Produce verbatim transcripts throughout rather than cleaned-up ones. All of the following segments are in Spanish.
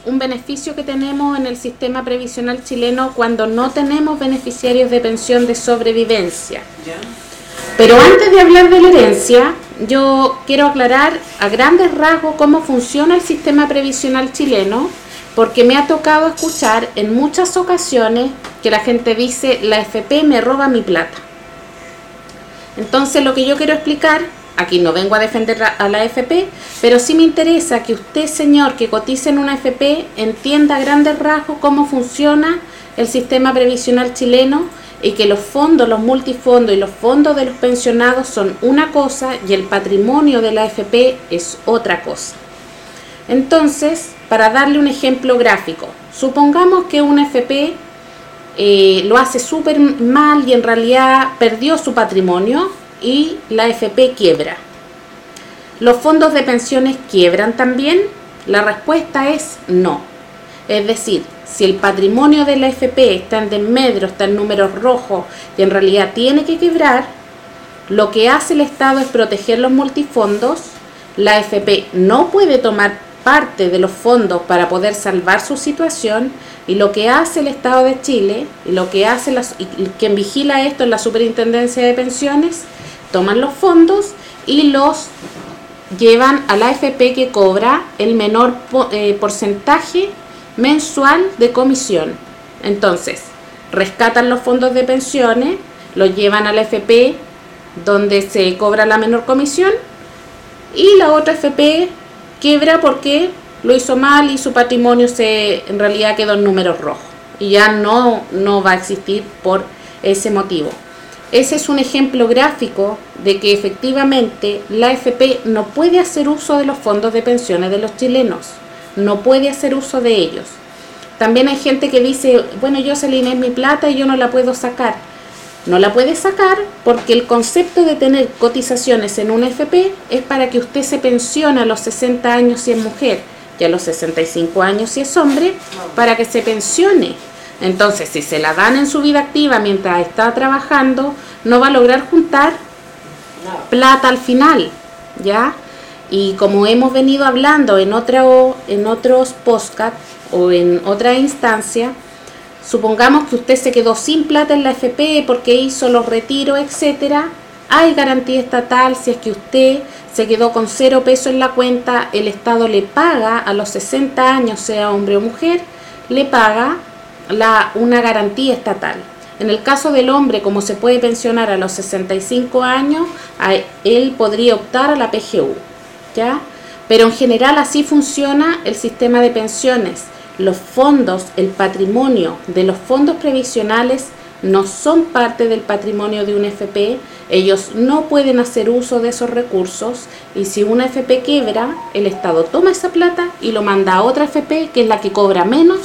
un beneficio que tenemos en el sistema previsional chileno cuando no tenemos beneficiarios de pensión de sobrevivencia. Pero antes de hablar de la herencia, yo quiero aclarar a grandes rasgos cómo funciona el sistema previsional chileno, porque me ha tocado escuchar en muchas ocasiones que la gente dice, la A F P me roba mi plata. Entonces lo que yo quiero explicar, aquí no vengo a defender a la A F P, pero sí me interesa que usted, señor, que cotiza en una A F P, entienda a grandes rasgos cómo funciona el sistema previsional chileno y que los fondos, los multifondos y los fondos de los pensionados son una cosa y el patrimonio de la A F P es otra cosa. Entonces, para darle un ejemplo gráfico, supongamos que una A F P eh, lo hace súper mal y en realidad perdió su patrimonio y la A F P quiebra. ¿Los fondos de pensiones quiebran también? La respuesta es no. Es decir, si el patrimonio de la A F P está en desmedro, está en números rojos y en realidad tiene que quebrar, lo que hace el Estado es proteger los multifondos. La A F P no puede tomar parte de los fondos para poder salvar su situación y lo que hace el Estado de Chile y lo que hace la, y quien vigila esto es la Superintendencia de Pensiones, toman los fondos y los llevan a la A F P que cobra el menor eh, porcentaje mensual de comisión. Entonces, rescatan los fondos de pensiones, los llevan a la A F P donde se cobra la menor comisión y la otra A F P quiebra porque lo hizo mal y su patrimonio se en realidad quedó en números rojos y ya no, no va a existir por ese motivo. Ese es un ejemplo gráfico de que efectivamente la A F P no puede hacer uso de los fondos de pensiones de los chilenos, no puede hacer uso de ellos. También hay gente que dice, bueno, yo Celina es mi plata y yo no la puedo sacar. No la puede sacar porque el concepto de tener cotizaciones en una A F P es para que usted se pensione a los sesenta años si es mujer y a los sesenta y cinco años si es hombre, para que se pensione. Entonces, si se la dan en su vida activa mientras está trabajando, no va a lograr juntar plata al final, ¿ya? Y como hemos venido hablando en, otra, en otros podcasts o en otra instancia, supongamos que usted se quedó sin plata en la A F P porque hizo los retiros, etcétera. Hay garantía estatal. Si es que usted se quedó con cero pesos en la cuenta, el Estado le paga a los sesenta años, sea hombre o mujer, le paga la, una garantía estatal. En el caso del hombre, como se puede pensionar a los sesenta y cinco años, a él podría optar a la P G U, ¿ya? Pero en general así funciona el sistema de pensiones. Los fondos, el patrimonio de los fondos previsionales no son parte del patrimonio de una A F P, ellos no pueden hacer uso de esos recursos y si una A F P quiebra, el Estado toma esa plata y lo manda a otra A F P que es la que cobra menos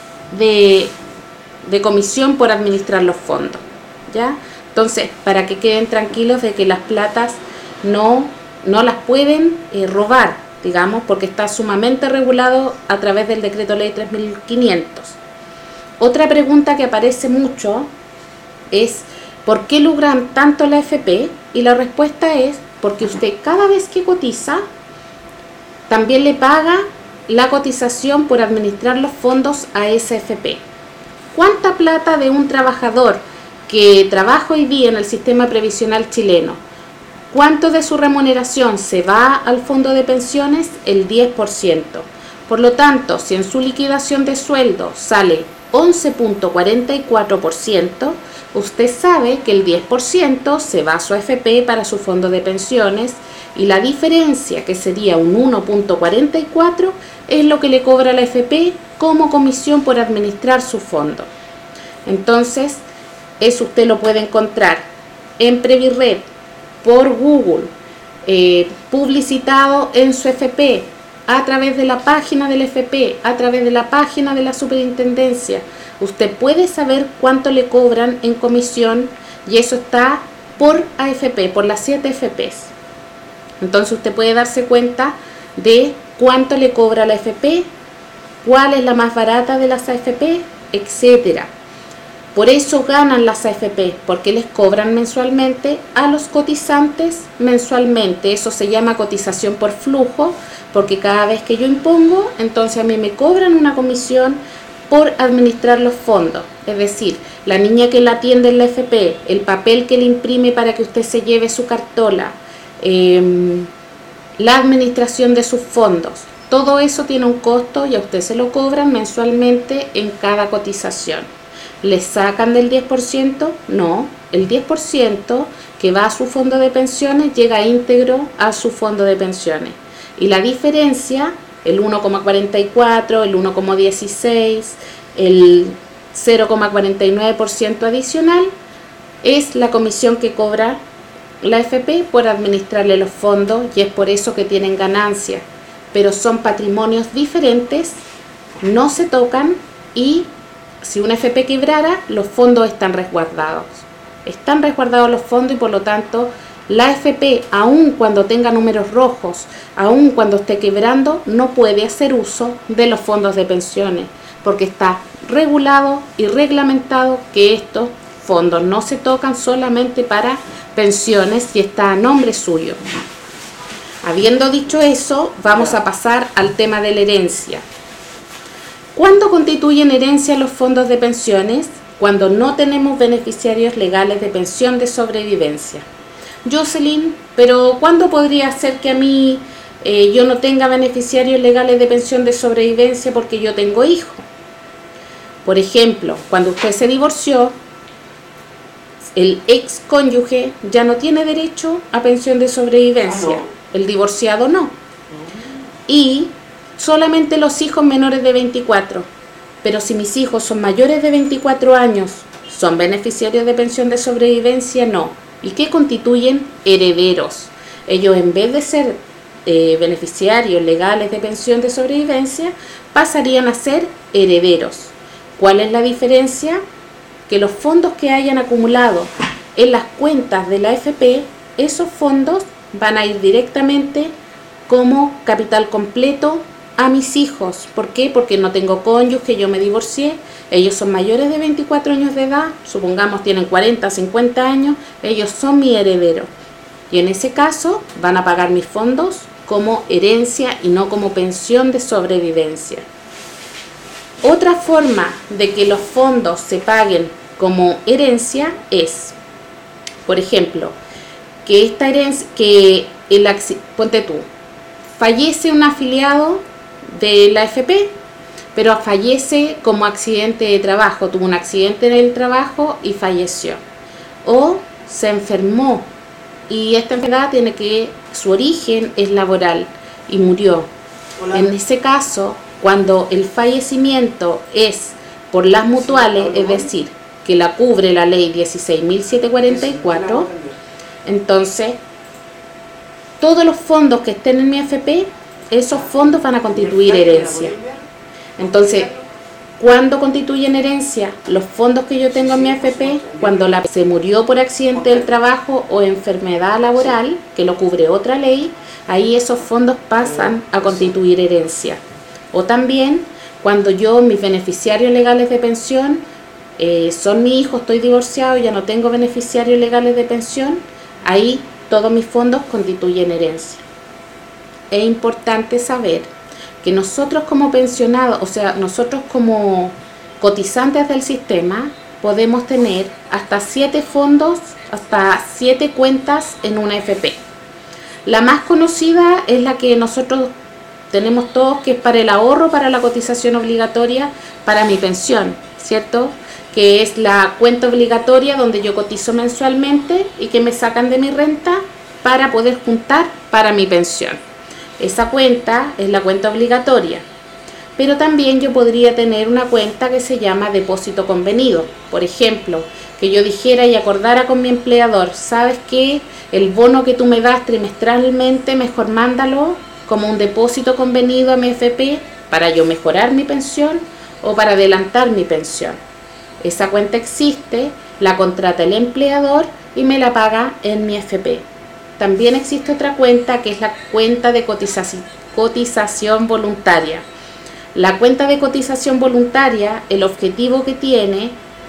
de, de comisión por administrar los fondos, ¿ya? Entonces, para que queden tranquilos de que las platas no, no las pueden eh, robar, digamos, porque está sumamente regulado a través del Decreto Ley tres mil quinientos. Otra pregunta que aparece mucho es ¿por qué lucran tanto la A F P? Y la respuesta es porque usted cada vez que cotiza también le paga la cotización por administrar los fondos a esa A F P. ¿Cuánta plata de un trabajador que trabaja hoy día en el sistema previsional chileno, cuánto de su remuneración se va al fondo de pensiones? El diez por ciento. Por lo tanto, si en su liquidación de sueldo sale once punto cuarenta y cuatro por ciento, usted sabe que el diez por ciento se va a su A F P para su fondo de pensiones y la diferencia, que sería un uno punto cuarenta y cuatro por ciento, es lo que le cobra la A F P como comisión por administrar su fondo. Entonces, eso usted lo puede encontrar en Previred, por Google, eh, publicitado en su A F P, a través de la página de la A F P, a través de la página de la Superintendencia. Usted puede saber cuánto le cobran en comisión y eso está por A F P, por las siete A F Pes. Entonces usted puede darse cuenta de cuánto le cobra la A F P, cuál es la más barata de las A F P, etcétera. Por eso ganan las A F P, porque les cobran mensualmente a los cotizantes mensualmente. Eso se llama cotización por flujo, porque cada vez que yo impongo, entonces a mí me cobran una comisión por administrar los fondos. Es decir, la niña que la atiende en la A F P, el papel que le imprime para que usted se lleve su cartola, eh, la administración de sus fondos, todo eso tiene un costo y a usted se lo cobran mensualmente en cada cotización. ¿Le sacan del diez por ciento? No, el diez por ciento que va a su fondo de pensiones llega íntegro a su fondo de pensiones. Y la diferencia, el uno coma cuarenta y cuatro, el uno coma dieciséis, el cero coma cuarenta y nueve por ciento adicional, es la comisión que cobra la A F P por administrarle los fondos, y es por eso que tienen ganancias. Pero son patrimonios diferentes, no se tocan, y si una A F P quebrara, los fondos están resguardados. Están resguardados los fondos y por lo tanto la A F P, aun cuando tenga números rojos, aun cuando esté quebrando, no puede hacer uso de los fondos de pensiones, porque está regulado y reglamentado que estos fondos no se tocan, solamente para pensiones, y está a nombre suyo. Habiendo dicho eso, vamos a pasar al tema de la herencia. ¿Cuándo constituyen herencia los fondos de pensiones? Cuando no tenemos beneficiarios legales de pensión de sobrevivencia. Jocelyn, pero ¿cuándo podría ser que a mí eh, yo no tenga beneficiarios legales de pensión de sobrevivencia porque yo tengo hijos? Por ejemplo, cuando usted se divorció, el ex cónyuge ya no tiene derecho a pensión de sobrevivencia. Ah, no. El divorciado no. Y solamente los hijos menores de veinticuatro. Pero si mis hijos son mayores de veinticuatro años, ¿son beneficiarios de pensión de sobrevivencia? No. ¿Y qué constituyen? Herederos. Ellos, en vez de ser eh, beneficiarios legales de pensión de sobrevivencia, pasarían a ser herederos. ¿Cuál es la diferencia? Que los fondos que hayan acumulado en las cuentas de la A F P, esos fondos van a ir directamente como capital completo a mis hijos. ¿Por qué? Porque no tengo cónyuge, yo me divorcié, ellos son mayores de veinticuatro años de edad, supongamos tienen cuarenta, cincuenta años, ellos son mi heredero. Y en ese caso van a pagar mis fondos como herencia y no como pensión de sobrevivencia. Otra forma de que los fondos se paguen como herencia es, por ejemplo, que esta herencia, que el ponte tú, fallece un afiliado de la A F P, pero fallece como accidente de trabajo, tuvo un accidente en el trabajo y falleció, o se enfermó y esta enfermedad tiene que, su origen es laboral y murió. Hola. En ese caso, cuando el fallecimiento es por las mutuales, es decir, que la cubre la ley dieciséis mil setecientos cuarenta y cuatro, entonces todos los fondos que estén en mi A F P, esos fondos van a constituir herencia. Entonces, ¿cuándo constituyen herencia? Los fondos que yo tengo en mi A F P, cuando la, se murió por accidente del trabajo o enfermedad laboral, que lo cubre otra ley, ahí esos fondos pasan a constituir herencia. O también, cuando yo, mis beneficiarios legales de pensión, eh, son mi hijo, estoy divorciado, ya no tengo beneficiarios legales de pensión, ahí todos mis fondos constituyen herencia. Es importante saber que nosotros como pensionados, o sea, nosotros como cotizantes del sistema, podemos tener hasta siete fondos, hasta siete cuentas en una A F P. La más conocida es la que nosotros tenemos todos, que es para el ahorro, para la cotización obligatoria, para mi pensión, ¿cierto? Que es la cuenta obligatoria donde yo cotizo mensualmente y que me sacan de mi renta para poder juntar para mi pensión. Esa cuenta es la cuenta obligatoria. Pero también yo podría tener una cuenta que se llama depósito convenido. Por ejemplo, que yo dijera y acordara con mi empleador, ¿sabes qué? El bono que tú me das trimestralmente, mejor mándalo como un depósito convenido a mi A F P para yo mejorar mi pensión o para adelantar mi pensión. Esa cuenta existe, la contrata el empleador y me la paga en mi A F P. También existe otra cuenta que es la cuenta de cotización, cotización voluntaria. La cuenta de cotización voluntaria, el objetivo que tiene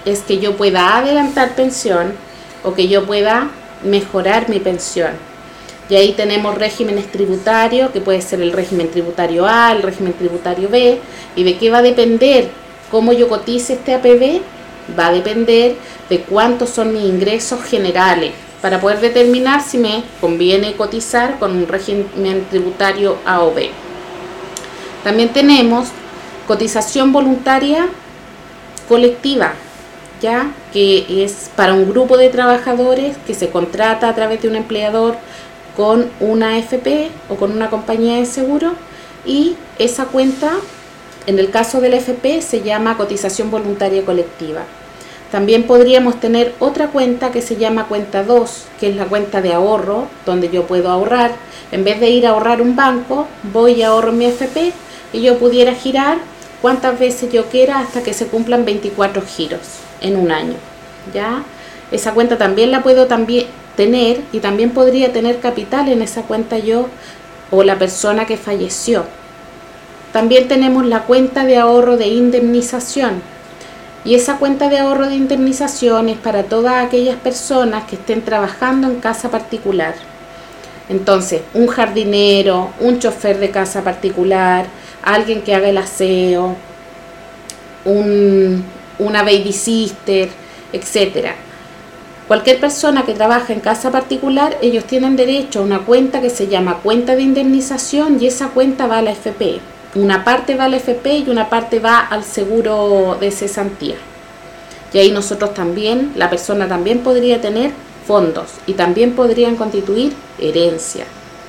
es que yo pueda adelantar pensión o que yo pueda mejorar mi pensión. Y ahí tenemos regímenes tributarios, que puede ser el régimen tributario A, el régimen tributario B. ¿Y de qué va a depender cómo yo cotice este A P B? Va a depender de cuántos son mis ingresos generales, para poder determinar si me conviene cotizar con un régimen tributario A o B. También tenemos cotización voluntaria colectiva, ya que es para un grupo de trabajadores que se contrata a través de un empleador con una A F P o con una compañía de seguro, y esa cuenta, en el caso del A F P, se llama cotización voluntaria colectiva. También podríamos tener otra cuenta que se llama cuenta dos, que es la cuenta de ahorro, donde yo puedo ahorrar. En vez de ir a ahorrar un banco, voy y ahorro en mi A F P y yo pudiera girar cuantas veces yo quiera hasta que se cumplan veinticuatro giros en un año, ¿ya? Esa cuenta también la puedo también tener, y también podría tener capital en esa cuenta yo o la persona que falleció. También tenemos la cuenta de ahorro de indemnización, y esa cuenta de ahorro de indemnización es para todas aquellas personas que estén trabajando en casa particular. Entonces, un jardinero, un chofer de casa particular, alguien que haga el aseo, un, una babysitter, etcétera. Cualquier persona que trabaja en casa particular, ellos tienen derecho a una cuenta que se llama cuenta de indemnización, y esa cuenta va a la A F P. Una parte va a la A F P y una parte va al seguro de cesantía. Y ahí nosotros también, la persona también podría tener fondos y también podrían constituir herencia.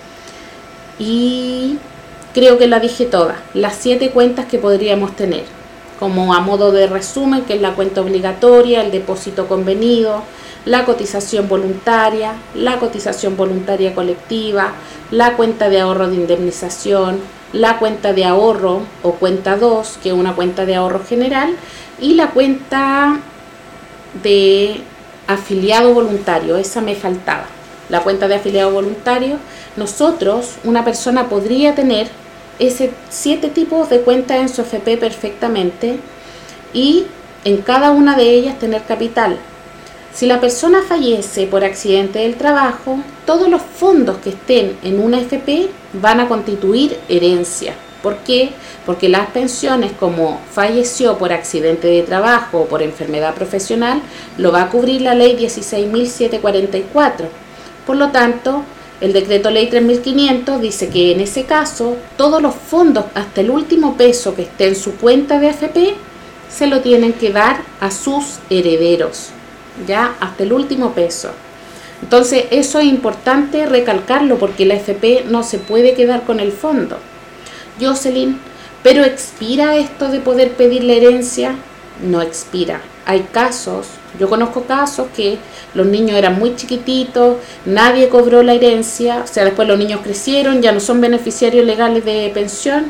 Y creo que la dije toda, las siete cuentas que podríamos tener, como a modo de resumen, que es la cuenta obligatoria, el depósito convenido, la cotización voluntaria, la cotización voluntaria colectiva, la cuenta de ahorro de indemnización, la cuenta de ahorro o cuenta dos, que es una cuenta de ahorro general, y la cuenta de afiliado voluntario, esa me faltaba. La cuenta de afiliado voluntario, nosotros, una persona podría tener ese siete tipos de cuentas en su A F P perfectamente, y en cada una de ellas tener capital. Si la persona fallece por accidente del trabajo, todos los fondos que estén en una A F P van a constituir herencia. ¿Por qué? Porque las pensiones, como falleció por accidente de trabajo o por enfermedad profesional, lo va a cubrir la ley dieciséis mil setecientos cuarenta y cuatro. Por lo tanto, el decreto ley tres mil quinientos dice que en ese caso, todos los fondos hasta el último peso que esté en su cuenta de A F P, se lo tienen que dar a sus herederos, ya hasta el último peso. Entonces eso es importante recalcarlo, porque la A F P no se puede quedar con el fondo. Jocelyn, ¿pero expira esto de poder pedir la herencia? No expira. Hay casos, yo conozco casos que los niños eran muy chiquititos, nadie cobró la herencia, o sea, después los niños crecieron, ya no son beneficiarios legales de pensión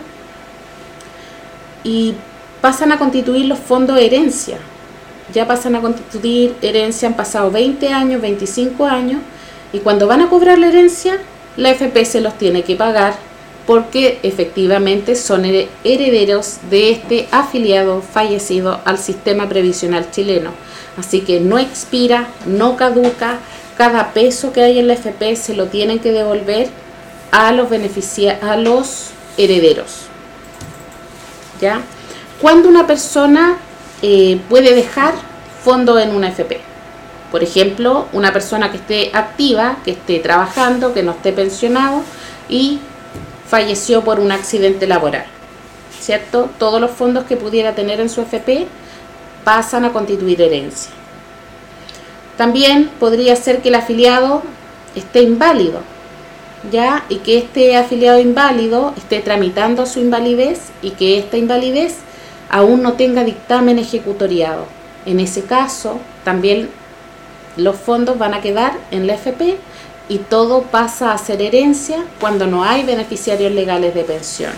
y pasan a constituir los fondos de herencia. Ya pasan a constituir herencia, han pasado veinte años, veinticinco años, y cuando van a cobrar la herencia, la A F P se los tiene que pagar, porque efectivamente son herederos de este afiliado fallecido al sistema previsional chileno. Así que no expira, no caduca, cada peso que hay en la A F P se lo tienen que devolver a los beneficia- a los herederos. ¿Ya? Cuando una persona eh, puede dejar fondo en una A F P. Por ejemplo, una persona que esté activa, que esté trabajando, que no esté pensionado y falleció por un accidente laboral, ¿cierto? Todos los fondos que pudiera tener en su A F P pasan a constituir herencia. También podría ser que el afiliado esté inválido, ¿ya? Y que este afiliado inválido esté tramitando su invalidez y que esta invalidez aún no tenga dictamen ejecutoriado. En ese caso, también los fondos van a quedar en la A F P y todo pasa a ser herencia cuando no hay beneficiarios legales de pensión.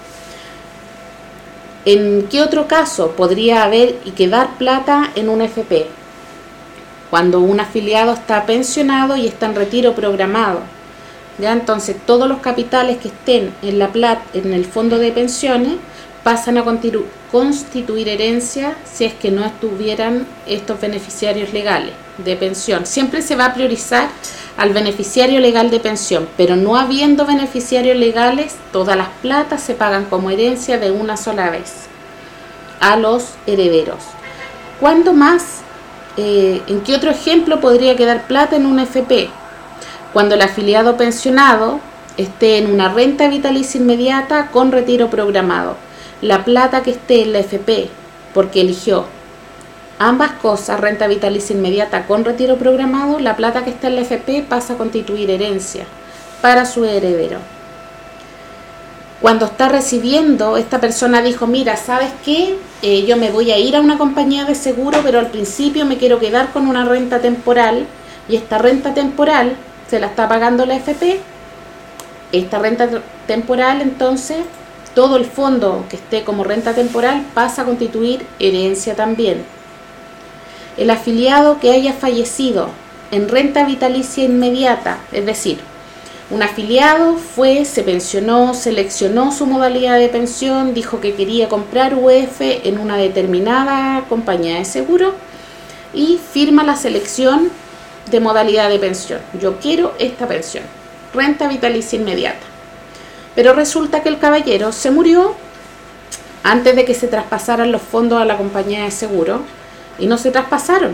¿En qué otro caso podría haber y quedar plata en una A F P? Cuando un afiliado está pensionado y está en retiro programado. ¿Ya? Entonces todos los capitales que estén en la plata, en el fondo de pensiones, pasan a continu- constituir herencia si es que no estuvieran estos beneficiarios legales de pensión. Siempre se va a priorizar al beneficiario legal de pensión, pero no habiendo beneficiarios legales, todas las platas se pagan como herencia de una sola vez a los herederos. ¿Cuándo más? Eh, ¿En qué otro ejemplo podría quedar plata en una F P? Cuando el afiliado pensionado esté en una renta vitalicia inmediata con retiro programado. La plata que esté en la F P, porque eligió ambas cosas, renta vitalicia inmediata con retiro programado, la plata que está en la F P pasa a constituir herencia para su heredero. Cuando está recibiendo, esta persona dijo, mira, ¿sabes qué? Eh, yo me voy a ir a una compañía de seguro, pero al principio me quiero quedar con una renta temporal, y esta renta temporal se la está pagando la F P. Esta renta temporal, entonces, todo el fondo que esté como renta temporal pasa a constituir herencia también. El afiliado que haya fallecido en renta vitalicia inmediata, es decir, un afiliado fue, se pensionó, seleccionó su modalidad de pensión, dijo que quería comprar U E F en una determinada compañía de seguro y firma la selección de modalidad de pensión. Yo quiero esta pensión, renta vitalicia inmediata. Pero resulta que el caballero se murió antes de que se traspasaran los fondos a la compañía de seguro y no se traspasaron.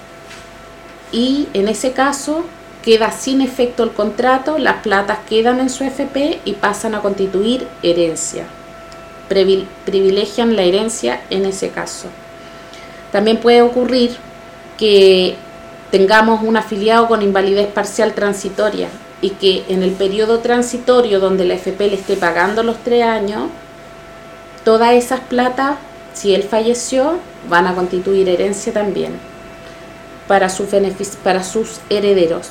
Y en ese caso queda sin efecto el contrato, las platas quedan en su F P y pasan a constituir herencia. Privilegian la herencia en ese caso. También puede ocurrir que tengamos un afiliado con invalidez parcial transitoria y que en el periodo transitorio donde la F P le esté pagando los tres años, todas esas platas, si él falleció, van a constituir herencia también para sus, para sus herederos.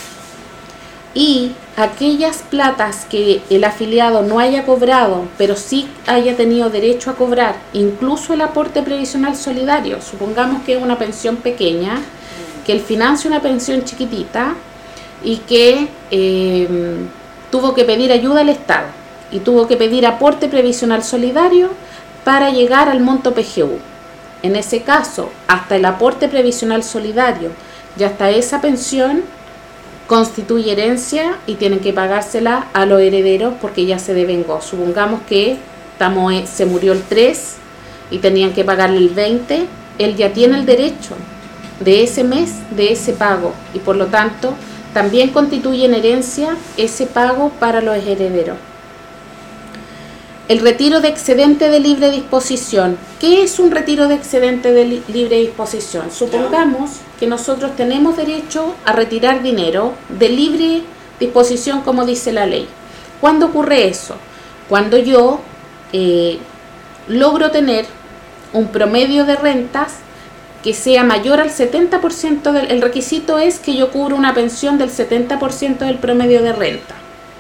Y aquellas platas que el afiliado no haya cobrado, pero sí haya tenido derecho a cobrar, incluso el aporte previsional solidario, supongamos que es una pensión pequeña, que él financia una pensión chiquitita, y que eh, tuvo que pedir ayuda al Estado y tuvo que pedir aporte previsional solidario para llegar al monto P G U. En ese caso, hasta el aporte previsional solidario y hasta esa pensión constituye herencia y tienen que pagársela a los herederos porque ya se devengó. Supongamos que estamos, se murió el tres y tenían que pagarle el veinte, él ya tiene el derecho de ese mes, de ese pago, y por lo tanto también constituye en herencia ese pago para los herederos. El retiro de excedente de libre disposición. ¿Qué es un retiro de excedente de li- libre disposición? Supongamos que nosotros tenemos derecho a retirar dinero de libre disposición, como dice la ley. ¿Cuándo ocurre eso? Cuando yo eh, logro tener un promedio de rentas que sea mayor al setenta por ciento del el requisito es que yo cubro una pensión del setenta por ciento del promedio de renta.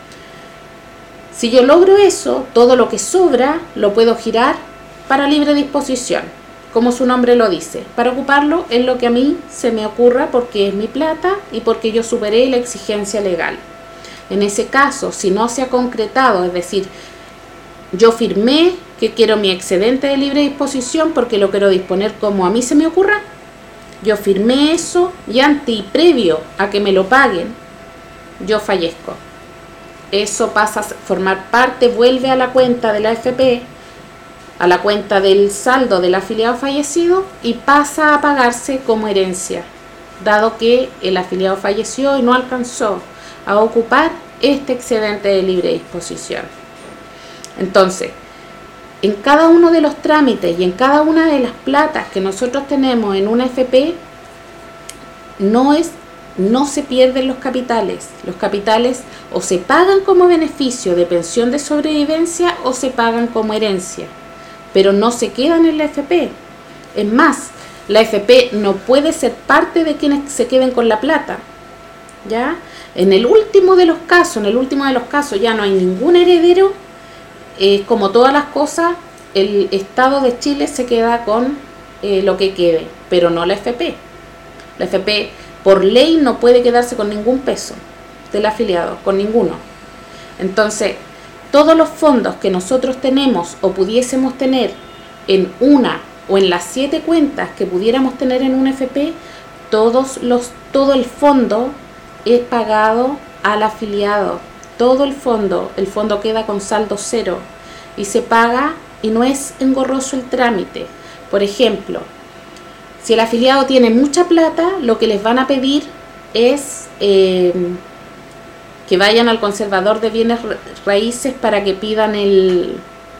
Si yo logro eso, todo lo que sobra lo puedo girar para libre disposición, como su nombre lo dice, para ocuparlo en lo que a mí se me ocurra porque es mi plata y porque yo superé la exigencia legal. En ese caso, si no se ha concretado, es decir, yo firmé que quiero mi excedente de libre disposición porque lo quiero disponer como a mí se me ocurra, yo firmé eso y ante y previo a que me lo paguen, yo fallezco. Eso pasa a formar parte, vuelve a la cuenta de la F P, a la cuenta del saldo del afiliado fallecido y pasa a pagarse como herencia, dado que el afiliado falleció y no alcanzó a ocupar este excedente de libre disposición. Entonces, en cada uno de los trámites y en cada una de las platas que nosotros tenemos en una F P, no es no se pierden los capitales. Los capitales o se pagan como beneficio de pensión de sobrevivencia o se pagan como herencia, pero no se quedan en la F P. Es más, la F P no puede ser parte de quienes se queden con la plata, ¿ya? En el último de los casos, en el último de los casos ya no hay ningún heredero, eh, como todas las cosas, el Estado de Chile se queda con eh, lo que quede, pero no la F P. La F P por ley no puede quedarse con ningún peso del afiliado, con ninguno. Entonces, todos los fondos que nosotros tenemos o pudiésemos tener en una o en las siete cuentas que pudiéramos tener en una F P, todos los, todo el fondo es pagado al afiliado. Todo el fondo, el fondo queda con saldo cero y se paga, y no es engorroso el trámite. Por ejemplo, si el afiliado tiene mucha plata, lo que les van a pedir es eh, que vayan al conservador de bienes raíces para que pidan el,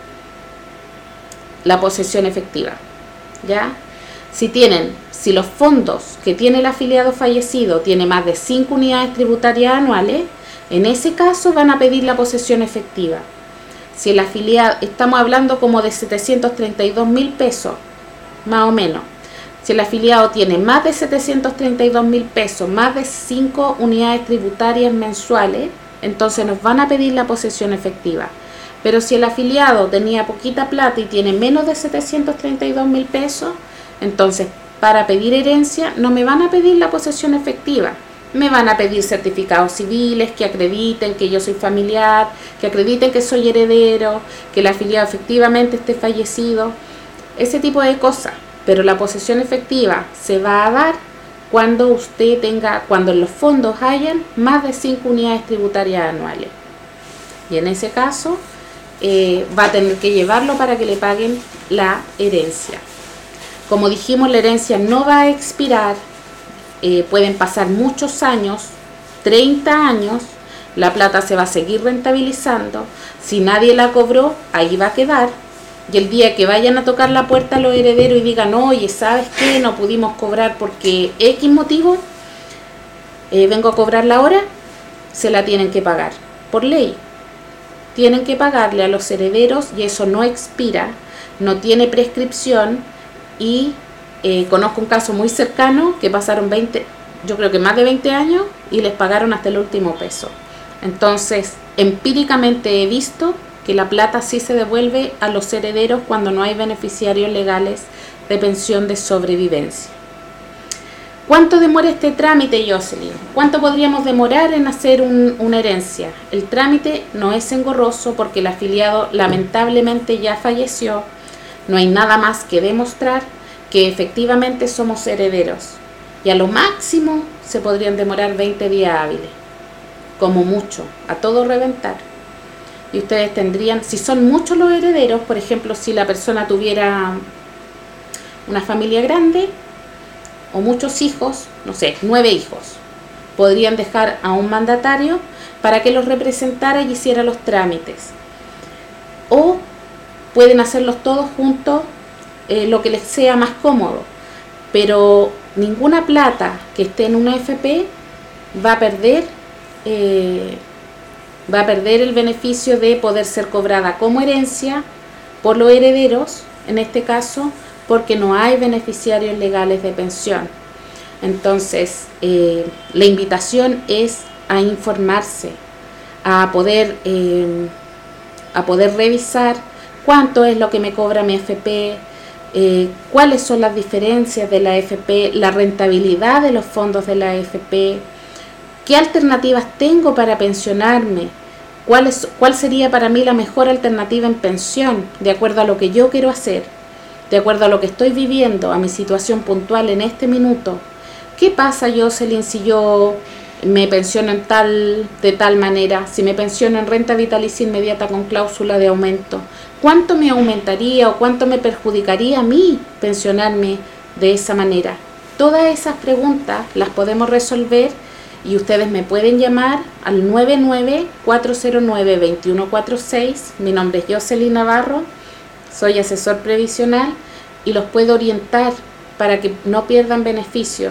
la posesión efectiva, ¿ya? Si tienen, si los fondos que tiene el afiliado fallecido tiene más de cinco unidades tributarias anuales, en ese caso van a pedir la posesión efectiva. Si el afiliado, estamos hablando como de setecientos treinta y dos mil pesos, más o menos. Si el afiliado tiene más de setecientos treinta y dos mil pesos, más de cinco unidades tributarias mensuales, entonces nos van a pedir la posesión efectiva. Pero si el afiliado tenía poquita plata y tiene menos de setecientos treinta y dos mil pesos, entonces para pedir herencia no me van a pedir la posesión efectiva. Me van a pedir certificados civiles que acrediten que yo soy familiar, que acrediten que soy heredero, que el afiliado efectivamente esté fallecido, ese tipo de cosas. Pero la posesión efectiva se va a dar cuando usted tenga, cuando en los fondos hayan más de cinco unidades tributarias anuales. Y en ese caso eh, va a tener que llevarlo para que le paguen la herencia. Como dijimos, la herencia no va a expirar. Eh, pueden pasar muchos años, treinta años, la plata se va a seguir rentabilizando. Si nadie la cobró, ahí va a quedar. Y el día que vayan a tocar la puerta a los herederos y digan, oye, ¿sabes qué? No pudimos cobrar porque X motivo, eh, vengo a cobrarla ahora, se la tienen que pagar. Por ley, tienen que pagarle a los herederos y eso no expira, no tiene prescripción. Y eh, conozco un caso muy cercano que pasaron veinte, yo creo que más de veinte años y les pagaron hasta el último peso. Entonces, empíricamente he visto que la plata sí se devuelve a los herederos cuando no hay beneficiarios legales de pensión de sobrevivencia. ¿Cuánto demora este trámite, Jocelyn? ¿Cuánto podríamos demorar en hacer un, una herencia? El trámite no es engorroso porque el afiliado lamentablemente ya falleció. No hay nada más que demostrar que efectivamente somos herederos. Y a lo máximo se podrían demorar veinte días hábiles. Como mucho, a todo reventar. Y ustedes tendrían, si son muchos los herederos, por ejemplo, si la persona tuviera una familia grande o muchos hijos, no sé, nueve hijos, podrían dejar a un mandatario para que los representara y hiciera los trámites. O pueden hacerlos todos juntos, eh, lo que les sea más cómodo. Pero ninguna plata que esté en una F P va a perder eh, va a perder el beneficio de poder ser cobrada como herencia por los herederos, en este caso, porque no hay beneficiarios legales de pensión. Entonces, eh, la invitación es a informarse, a poder, eh, a poder revisar cuánto es lo que me cobra mi F P, eh, cuáles son las diferencias de la F P, la rentabilidad de los fondos de la F P, qué alternativas tengo para pensionarme, cuál, es, cuál sería para mí la mejor alternativa en pensión, de acuerdo a lo que yo quiero hacer, de acuerdo a lo que estoy viviendo, a mi situación puntual en este minuto. ¿Qué pasa, Jocelyn, si yo me pensiono en tal, de tal manera? Si me pensiono en renta vitalicia inmediata con cláusula de aumento, ¿cuánto me aumentaría o cuánto me perjudicaría a mí pensionarme de esa manera? Todas esas preguntas las podemos resolver y ustedes me pueden llamar al nueve nueve, cuatro cero nueve, dos uno cuatro seis. Mi nombre es Jocelyn Navarro, soy asesor previsional y los puedo orientar para que no pierdan beneficio.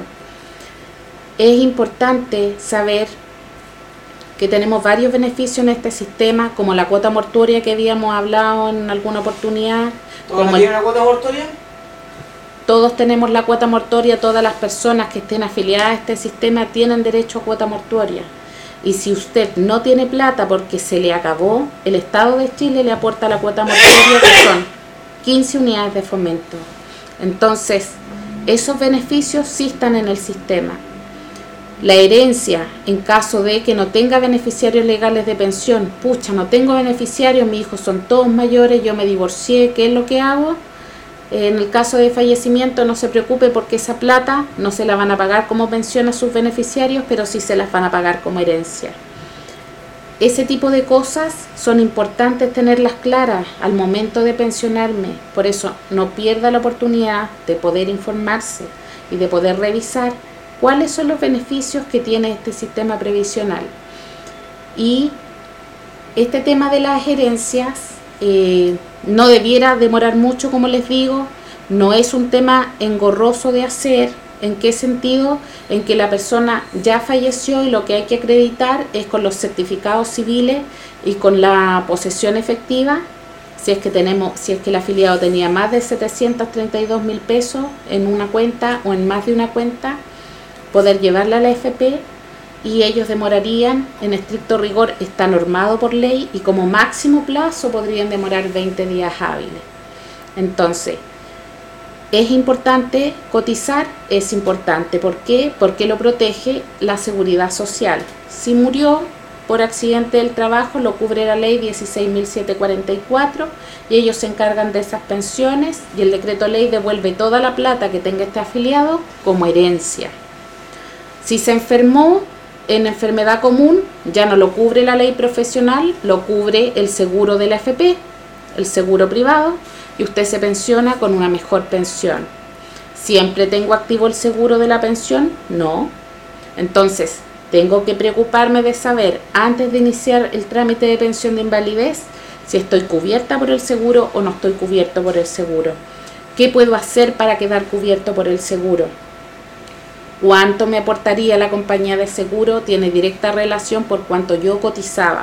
Es importante saber que tenemos varios beneficios en este sistema, como la cuota mortuoria que habíamos hablado en alguna oportunidad. ¿Todos tienen una cuota mortuoria? Todos tenemos la cuota mortuoria, todas las personas que estén afiliadas a este sistema tienen derecho a cuota mortuoria. Y si usted no tiene plata porque se le acabó, el Estado de Chile le aporta la cuota mortuoria, que son quince unidades de fomento. Entonces, esos beneficios sí están en el sistema. La herencia, en caso de que no tenga beneficiarios legales de pensión, pucha, no tengo beneficiarios, mis hijos son todos mayores, yo me divorcié, ¿qué es lo que hago? En el caso de fallecimiento no se preocupe porque esa plata no se la van a pagar como pensión a sus beneficiarios, pero sí se las van a pagar como herencia. Ese tipo de cosas son importantes tenerlas claras al momento de pensionarme. Por eso no pierda la oportunidad de poder informarse y de poder revisar cuáles son los beneficios que tiene este sistema previsional. Y este tema de las herencias eh, no debiera demorar mucho, como les digo, no es un tema engorroso de hacer. ¿En qué sentido? En que la persona ya falleció y lo que hay que acreditar es con los certificados civiles y con la posesión efectiva, si es que tenemos, si es que el afiliado tenía más de setecientos treinta y dos mil pesos en una cuenta o en más de una cuenta, poder llevarla a la A F P, y ellos demorarían, en estricto rigor está normado por ley, y como máximo plazo podrían demorar veinte días hábiles. Entonces, es importante cotizar, es importante. ¿Por qué? Porque lo protege la seguridad social. Si murió por accidente del trabajo, lo cubre la ley dieciséis mil setecientos cuarenta y cuatro y ellos se encargan de esas pensiones, y el decreto ley devuelve toda la plata que tenga este afiliado como herencia. Si se enfermó en enfermedad común, ya no lo cubre la ley profesional, lo cubre el seguro de la A F P, el seguro privado, y usted se pensiona con una mejor pensión. ¿Siempre tengo activo el seguro de la pensión? No. Entonces, tengo que preocuparme de saber, antes de iniciar el trámite de pensión de invalidez, si estoy cubierta por el seguro o no estoy cubierto por el seguro. ¿Qué puedo hacer para quedar cubierto por el seguro? ¿Cuánto me aportaría la compañía de seguro? Tiene directa relación por cuánto yo cotizaba.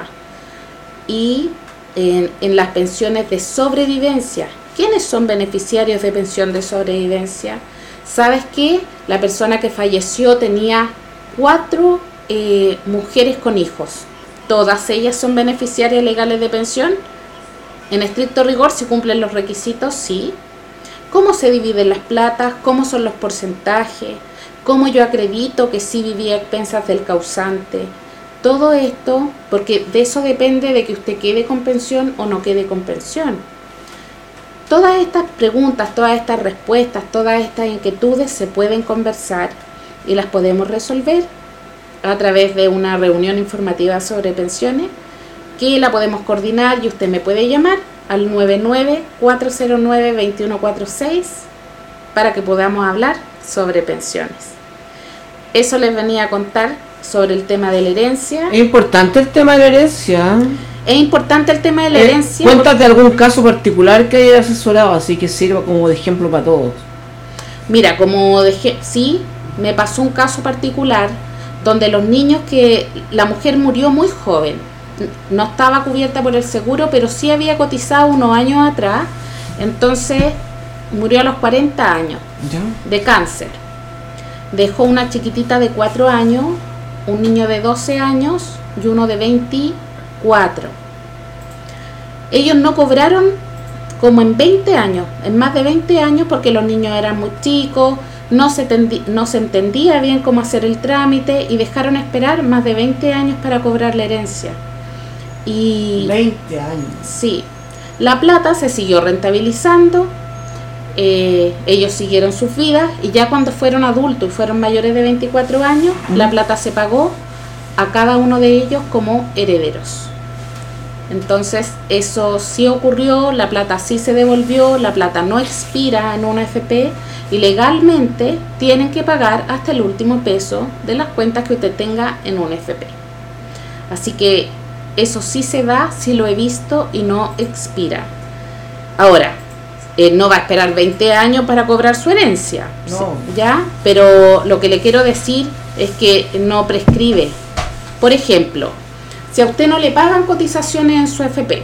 Y en, en las pensiones de sobrevivencia, ¿quiénes son beneficiarios de pensión de sobrevivencia? ¿Sabes qué? La persona que falleció tenía cuatro eh, mujeres con hijos. ¿Todas ellas son beneficiarias legales de pensión? En estricto rigor, si cumplen los requisitos, sí. ¿Cómo se dividen las platas? ¿Cómo son los porcentajes? ¿Cómo yo acredito que sí vivía a expensas del causante? Todo esto, porque de eso depende de que usted quede con pensión o no quede con pensión. Todas estas preguntas, todas estas respuestas, todas estas inquietudes se pueden conversar y las podemos resolver a través de una reunión informativa sobre pensiones, que la podemos coordinar y usted me puede llamar al nueve nueve, cuatro cero nueve, dos uno cuatro seis para que podamos hablar sobre pensiones. Eso les venía a contar sobre el tema de la herencia. Es importante el tema de la herencia. Es importante el tema de la eh, herencia. Cuéntate algún caso particular que hayas asesorado, así que sirva como de ejemplo para todos. Mira, como dejé, sí, me pasó un caso particular donde los niños, que la mujer murió muy joven, no estaba cubierta por el seguro, pero sí había cotizado unos años atrás, entonces murió a los cuarenta años, ¿ya?, de cáncer. Dejó una chiquitita de cuatro años, un niño de doce años y uno de veinticuatro. Ellos no cobraron como en veinte años, en más de veinte años, porque los niños eran muy chicos, no se, tendi, no se entendía bien cómo hacer el trámite y dejaron esperar más de veinte años para cobrar la herencia. Y veinte años. Sí, la plata se siguió rentabilizando. Eh, ellos siguieron sus vidas y ya cuando fueron adultos y fueron mayores de veinticuatro años, mm. la plata se pagó a cada uno de ellos como herederos. Entonces eso sí ocurrió, la plata sí se devolvió, la plata no expira en una A F P y legalmente tienen que pagar hasta el último peso de las cuentas que usted tenga en una A F P. Así que eso sí se da, sí lo he visto y no expira. Ahora, Eh, no va a esperar veinte años para cobrar su herencia, no. ¿ya? Pero lo que le quiero decir es que no prescribe. Por ejemplo, si a usted no le pagan cotizaciones en su A F P,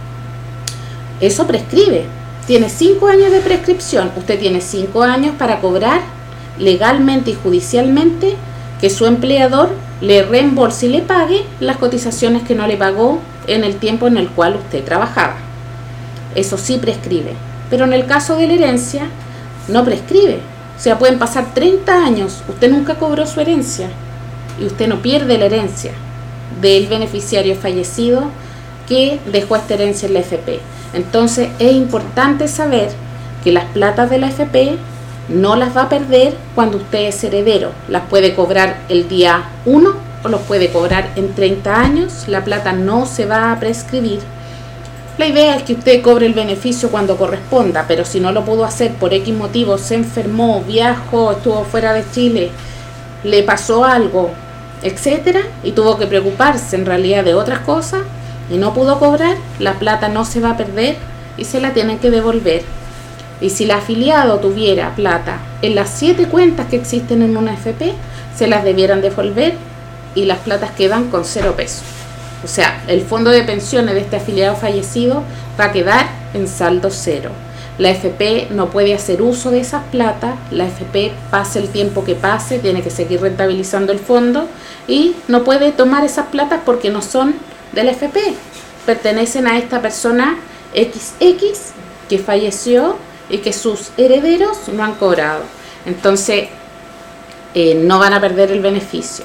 eso prescribe. Tiene cinco años de prescripción. Usted tiene cinco años para cobrar legalmente y judicialmente que su empleador le reembolse y le pague las cotizaciones que no le pagó en el tiempo en el cual usted trabajaba. Eso sí prescribe. Pero en el caso de la herencia, no prescribe. O sea, pueden pasar treinta años, usted nunca cobró su herencia. y usted no pierde la herencia del beneficiario fallecido que dejó esta herencia en la A F P. Entonces es importante saber que las platas de la A F P no las va a perder cuando usted es heredero. Las puede cobrar el día uno o los puede cobrar en treinta años. La plata no se va a prescribir. La idea es que usted cobre el beneficio cuando corresponda, pero si no lo pudo hacer por X motivo, se enfermó, viajó, estuvo fuera de Chile, le pasó algo, etcétera, y tuvo que preocuparse en realidad de otras cosas y no pudo cobrar, la plata no se va a perder y se la tienen que devolver. Y si el afiliado tuviera plata en las siete cuentas que existen en una A F P, se las debieran devolver y las platas quedan con cero pesos. O sea, el fondo de pensiones de este afiliado fallecido va a quedar en saldo cero. La A F P no puede hacer uso de esas platas. La A F P, pase el tiempo que pase, tiene que seguir rentabilizando el fondo y no puede tomar esas platas porque no son de la A F P. Pertenecen a esta persona equis equis que falleció y que sus herederos no han cobrado. Entonces, eh, no van a perder el beneficio.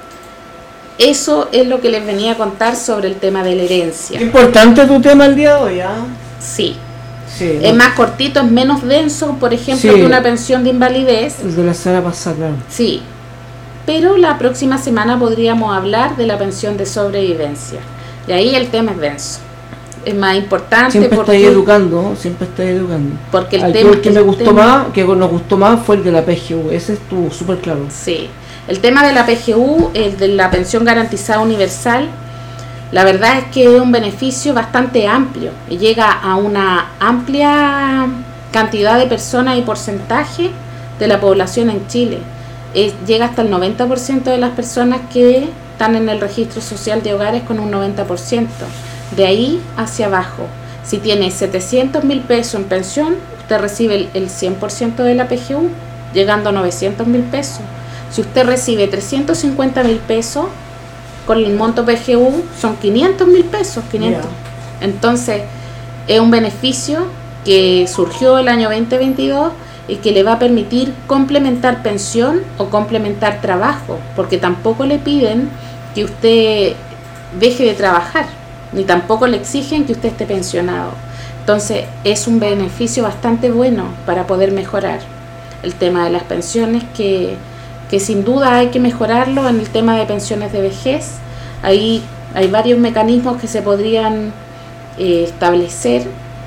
Eso es lo que les venía a contar sobre el tema de la herencia. Importante tu tema el día de hoy, ¿ah? Sí. Sí, es no. más cortito, es menos denso, por ejemplo, Sí. que una pensión de invalidez. El de la semana pasada, claro. Sí. Pero la próxima semana podríamos hablar de la pensión de sobrevivencia. Y ahí el tema es denso. Es más importante. Siempre porque, estáis educando, siempre estáis educando. Porque el Al tema que el me gustó tema- más, que nos gustó más fue el de la P G U. Ese estuvo súper claro. Sí. El tema de la P G U, el de la pensión garantizada universal, la verdad es que es un beneficio bastante amplio y llega a una amplia cantidad de personas y porcentaje de la población en Chile. Es, llega hasta el noventa por ciento de las personas que están en el registro social de hogares con un noventa por ciento. De ahí hacia abajo. Si tiene setecientos mil pesos en pensión, usted recibe el, el cien por ciento de la P G U, llegando a novecientos mil pesos. Si usted recibe trescientos cincuenta mil pesos, con el monto P G U son quinientos mil pesos. quinientos. Yeah. Entonces, es un beneficio que surgió el año veinte veintidós y que le va a permitir complementar pensión o complementar trabajo, porque tampoco le piden que usted deje de trabajar, ni tampoco le exigen que usted esté pensionado. Entonces, es un beneficio bastante bueno para poder mejorar el tema de las pensiones, que que sin duda hay que mejorarlo en el tema de pensiones de vejez. Ahí hay varios mecanismos que se podrían eh, establecer,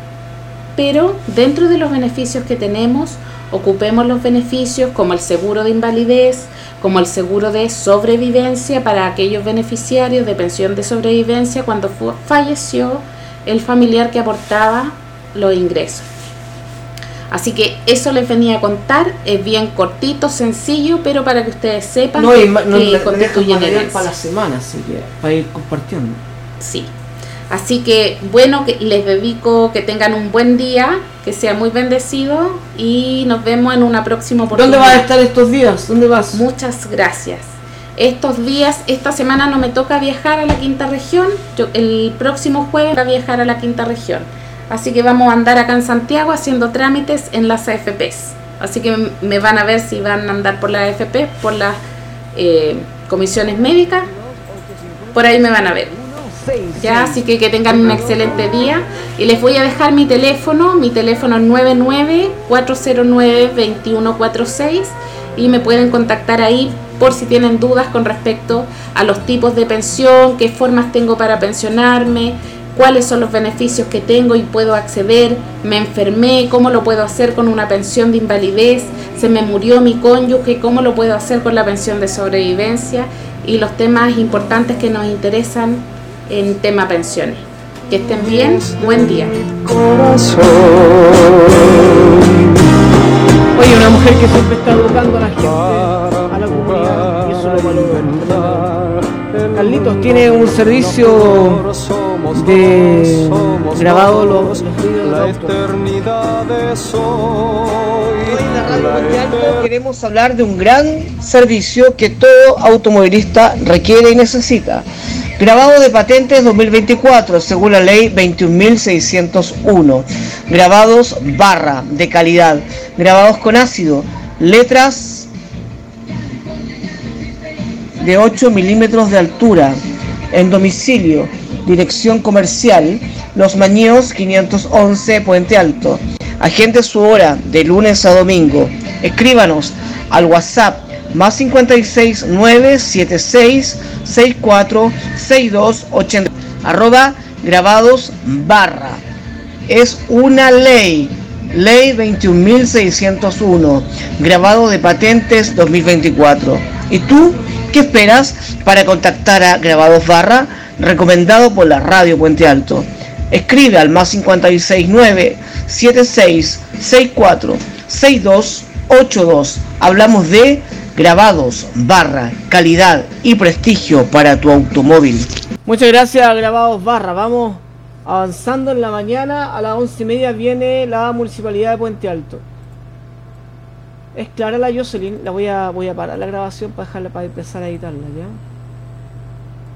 pero dentro de los beneficios que tenemos, ocupemos los beneficios como el seguro de invalidez, como el seguro de sobrevivencia para aquellos beneficiarios de pensión de sobrevivencia cuando fue, falleció el familiar que aportaba los ingresos. Así que eso les venía a contar, es bien cortito, sencillo, pero para que ustedes sepan no, que, no, que no, constituyen herencia. Para la semana, así que para ir compartiendo. Sí. Así que bueno, que les dedico, que tengan un buen día, que sea muy bendecido y nos vemos en una próxima oportunidad. ¿Dónde vas a estar estos días? ¿Dónde vas? Muchas gracias. Estos días, esta semana no me toca viajar a la quinta región, yo el próximo jueves voy a viajar a la quinta región. Así que vamos a andar acá en Santiago haciendo trámites en las A F Pes. Así que me van a ver si van a andar por las A F P, por las eh, comisiones médicas. Por ahí me van a ver. Ya, así que que tengan un excelente día. Y les voy a dejar mi teléfono. Mi teléfono es nueve nueve cuatro cero nueve dos uno cuatro seis. Y me pueden contactar ahí por si tienen dudas con respecto a los tipos de pensión, qué formas tengo para pensionarme, cuáles son los beneficios que tengo y puedo acceder, me enfermé, cómo lo puedo hacer con una pensión de invalidez, se me murió mi cónyuge, cómo lo puedo hacer con la pensión de sobrevivencia y los temas importantes que nos interesan en tema pensiones. Que estén bien, buen día. Oye, una mujer que siempre está educando a la gente, a la comunidad, y eso lo valoro. Carlitos tiene un servicio de grabado los, los vídeos de auto. Hoy en la Radio Monte Alto queremos hablar de un gran servicio que todo automovilista requiere y necesita. Grabado de patentes dos mil veinticuatro, según la ley veintiún mil seiscientos uno. Grabados barra de calidad. Grabados con ácido. Letras de ocho milímetros de altura. En domicilio, dirección comercial, Los Mañeos quinientos once, Puente Alto. Agende su hora de lunes a domingo. Escríbanos al WhatsApp más cincuenta y seis nueve setenta y seis sesenta y cuatro sesenta y dos ochenta, arroba grabados barra. Es una ley, ley veintiún mil seiscientos uno, grabado de patentes dos mil veinticuatro. ¿Y tú qué esperas para contactar a Grabados Barra, recomendado por la Radio Puente Alto? Escribe al más cincuenta y seis nueve setenta y seis sesenta y cuatro sesenta y dos ochenta y dos. Hablamos de Grabados Barra, calidad y prestigio para tu automóvil. Muchas gracias, Grabados Barra. Vamos avanzando en la mañana. A las once y media viene la Municipalidad de Puente Alto. Es clara la Jocelyn. La voy a, voy a parar la grabación para dejarla, para empezar a editarla, ¿ya?